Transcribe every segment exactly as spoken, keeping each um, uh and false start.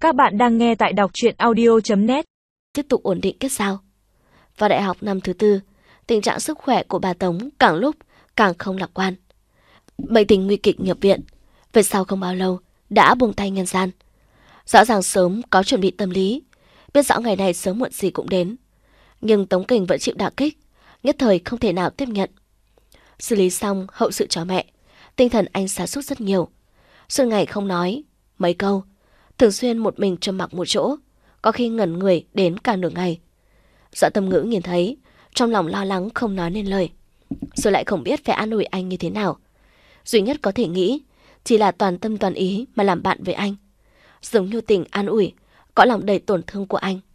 Các bạn đang nghe tại đọc truyện audio chấm net. Tiếp tục ổn định kết giao. Vào đại học năm thứ tư, tình trạng sức khỏe của bà Tống càng lúc càng không lạc quan. Bệnh tình nguy kịch nhập viện, về sau không bao lâu đã buông tay nhân gian. Rõ ràng sớm có chuẩn bị tâm lý, biết rõ ngày này sớm muộn gì cũng đến. Nhưng Tống Kình vẫn chịu đả kích, nhất thời không thể nào tiếp nhận. Xử lý xong hậu sự cho mẹ, tinh thần anh sa sút rất nhiều. Suốt ngày không nói mấy câu, thường xuyên một mình trầm mặc một chỗ, có khi ngẩn người đến cả nửa ngày. Dọa Tâm Ngữ nhìn thấy, trong lòng lo lắng không nói nên lời, rồi lại không biết phải an ủi anh như thế nào. Duy nhất có thể nghĩ chỉ là toàn tâm toàn ý mà làm bạn với anh, giống như tình an ủi, có lòng đầy tổn thương của anh.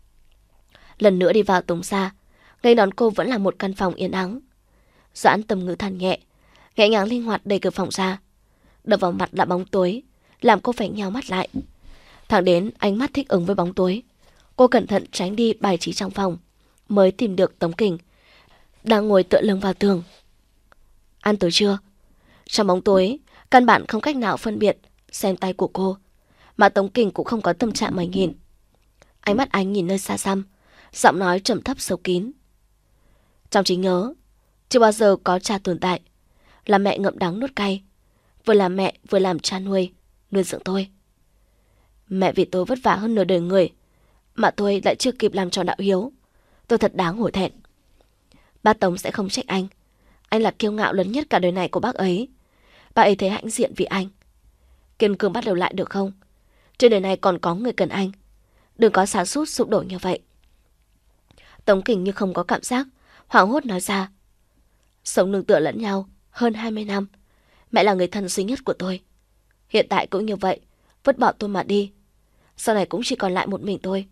Lần nữa đi vào Tống gia, ngay đón cô vẫn là một căn phòng yên ắng. Doãn Tâm Ngữ than nhẹ, nhẹ nhàng linh hoạt đẩy cửa phòng ra. Đập vào mặt là bóng tối, làm cô phải nheo mắt lại. Thẳng đến ánh mắt thích ứng với bóng tối, cô cẩn thận tránh đi bài trí trong phòng, mới tìm được Tống Kình đang ngồi tựa lưng vào tường. Ăn tối chưa? Trong bóng tối, căn bản không cách nào phân biệt xem tay của cô, mà Tống Kình cũng không có tâm trạng mà nhìn. Ánh mắt anh nhìn nơi xa xăm, giọng nói trầm thấp sâu kín. Trong trí nhớ, chưa bao giờ có cha tồn tại, là mẹ ngậm đắng nuốt cay, vừa làm mẹ vừa làm cha nuôi, nuôi dưỡng tôi. Mẹ vì tôi vất vả hơn nửa đời người, mà tôi lại chưa kịp làm tròn đạo hiếu. Tôi thật đáng hổ thẹn. Bác Tống sẽ không trách anh. Anh là kiêu ngạo lớn nhất cả đời này của bác ấy. Bác ấy thấy hãnh diện vì anh. Kiên cường bắt đầu lại được không? Trên đời này còn có người cần anh. Đừng có sa sút sụp đổ như vậy. Tống Kình như không có cảm giác, hoảng hốt nói ra. Sống nương tựa lẫn nhau hơn hai mươi năm. Mẹ là người thân duy nhất của tôi. Hiện tại cũng như vậy, vứt bỏ tôi mà đi. Sau này cũng chỉ còn lại một mình tôi.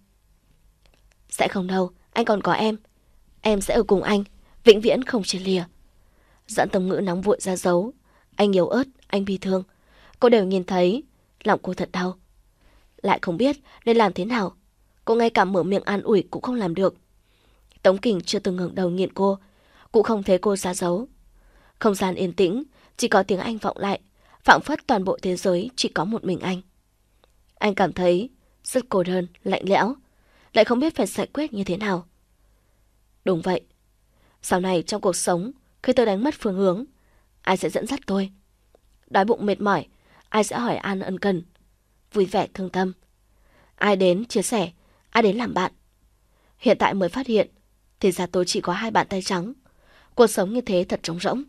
Sẽ không đâu, anh còn có em. Em sẽ ở cùng anh, vĩnh viễn không chia lìa. Doãn Tâm Ngữ nóng vội ra dấu. Anh yếu ớt, anh bi thương, cô đều nhìn thấy, lòng cô thật đau. Lại không biết nên làm thế nào. Cô ngay cả mở miệng an ủi cũng không làm được. Tống Kình chưa từng ngẩng đầu nhìn cô, cũng không thấy cô ra dấu. Không gian yên tĩnh, chỉ có tiếng anh vọng lại, phảng phất toàn bộ thế giới chỉ có một mình anh. Anh cảm thấy rất cô đơn, lạnh lẽo, lại không biết phải giải quyết như thế nào. Đúng vậy, sau này trong cuộc sống, khi tôi đánh mất phương hướng, ai sẽ dẫn dắt tôi? Đói bụng mệt mỏi, ai sẽ hỏi an ân cần? Vui vẻ thương tâm, ai đến chia sẻ, ai đến làm bạn? Hiện tại mới phát hiện, thì ra tôi chỉ có hai bàn tay trắng. Cuộc sống như thế thật trống rỗng.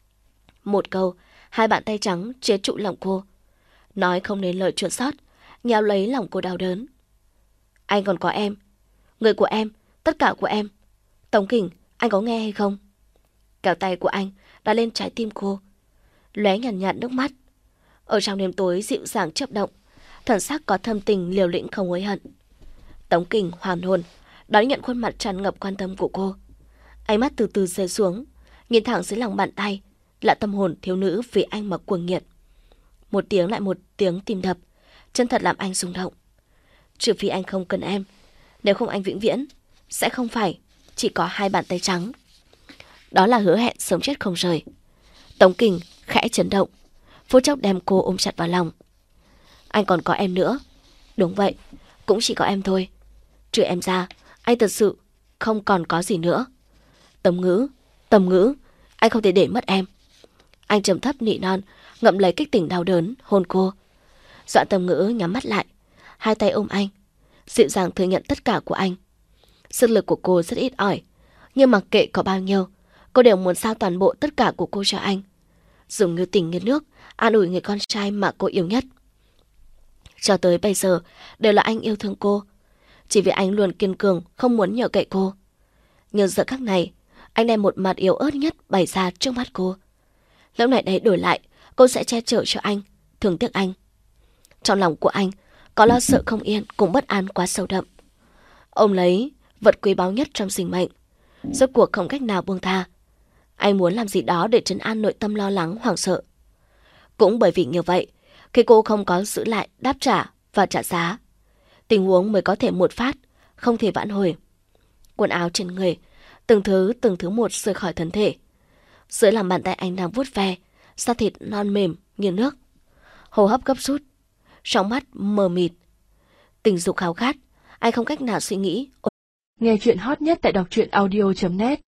Một câu, hai bàn tay trắng chế trụ lòng cô. Nói không nên lời chua xót, nhéo lấy lòng cô đau đớn. Anh còn có em, người của em, tất cả của em. Tống Kình, anh có nghe hay không? Kéo tay của anh đã lên trái tim cô, lóe nhàn nhạt nước mắt. Ở trong đêm tối dịu dàng chớp động, thần sắc có thâm tình liều lĩnh không hối hận. Tống Kình hoàn hồn đón nhận khuôn mặt tràn ngập quan tâm của cô. Ánh mắt từ từ rơi xuống, nhìn thẳng dưới lòng bàn tay là tâm hồn thiếu nữ vì anh mà cuồng nhiệt. Một tiếng lại một tiếng tim đập, chân thật làm anh rung động. Trừ phi anh không cần em, nếu không anh vĩnh viễn sẽ không phải chỉ có hai bàn tay trắng. Đó là hứa hẹn sống chết không rời. Tống Kình khẽ chấn động, phút chốc đem cô ôm chặt vào lòng. Anh còn có em nữa. Đúng vậy, cũng chỉ có em thôi. Trừ em ra, anh thật sự không còn có gì nữa. Tống Ngữ, Tống Ngữ, anh không thể để mất em. Anh trầm thấp nị non, ngậm lấy kích tỉnh đau đớn, hôn cô. Doãn Tâm Ngữ nhắm mắt lại, hai tay ôm anh, dịu dàng thừa nhận tất cả của anh. Sức lực của cô rất ít ỏi, nhưng mặc kệ có bao nhiêu, cô đều muốn giao toàn bộ tất cả của cô cho anh, dùng như tình như nước, an ủi người con trai mà cô yêu nhất. Cho tới bây giờ, đều là anh yêu thương cô, chỉ vì anh luôn kiên cường, không muốn nhờ cậy cô. Nhưng giờ khắc này, anh đem một mặt yếu ớt nhất bày ra trước mắt cô. Lúc này đây đổi lại, cô sẽ che chở cho anh, thương tiếc anh. Trong lòng của anh, có lo sợ không yên cùng bất an quá sâu đậm. Ôm lấy vật quý báu nhất trong sinh mệnh, rốt cuộc không cách nào buông tha. Anh muốn làm gì đó để trấn an nội tâm lo lắng, hoảng sợ. Cũng bởi vì như vậy, khi cô không có giữ lại, đáp trả và trả giá, tình huống mới có thể một phát, không thể vãn hồi. Quần áo trên người, từng thứ từng thứ một rời khỏi thân thể. Dưới lòng bàn tay anh đang vuốt ve, da thịt non mềm như nước. Hô hấp gấp rút, trong mắt mờ mịt. tình dục khao khát, anh không cách nào suy nghĩ. Nghe chuyện hot nhất tại đọc truyện audio chấm net.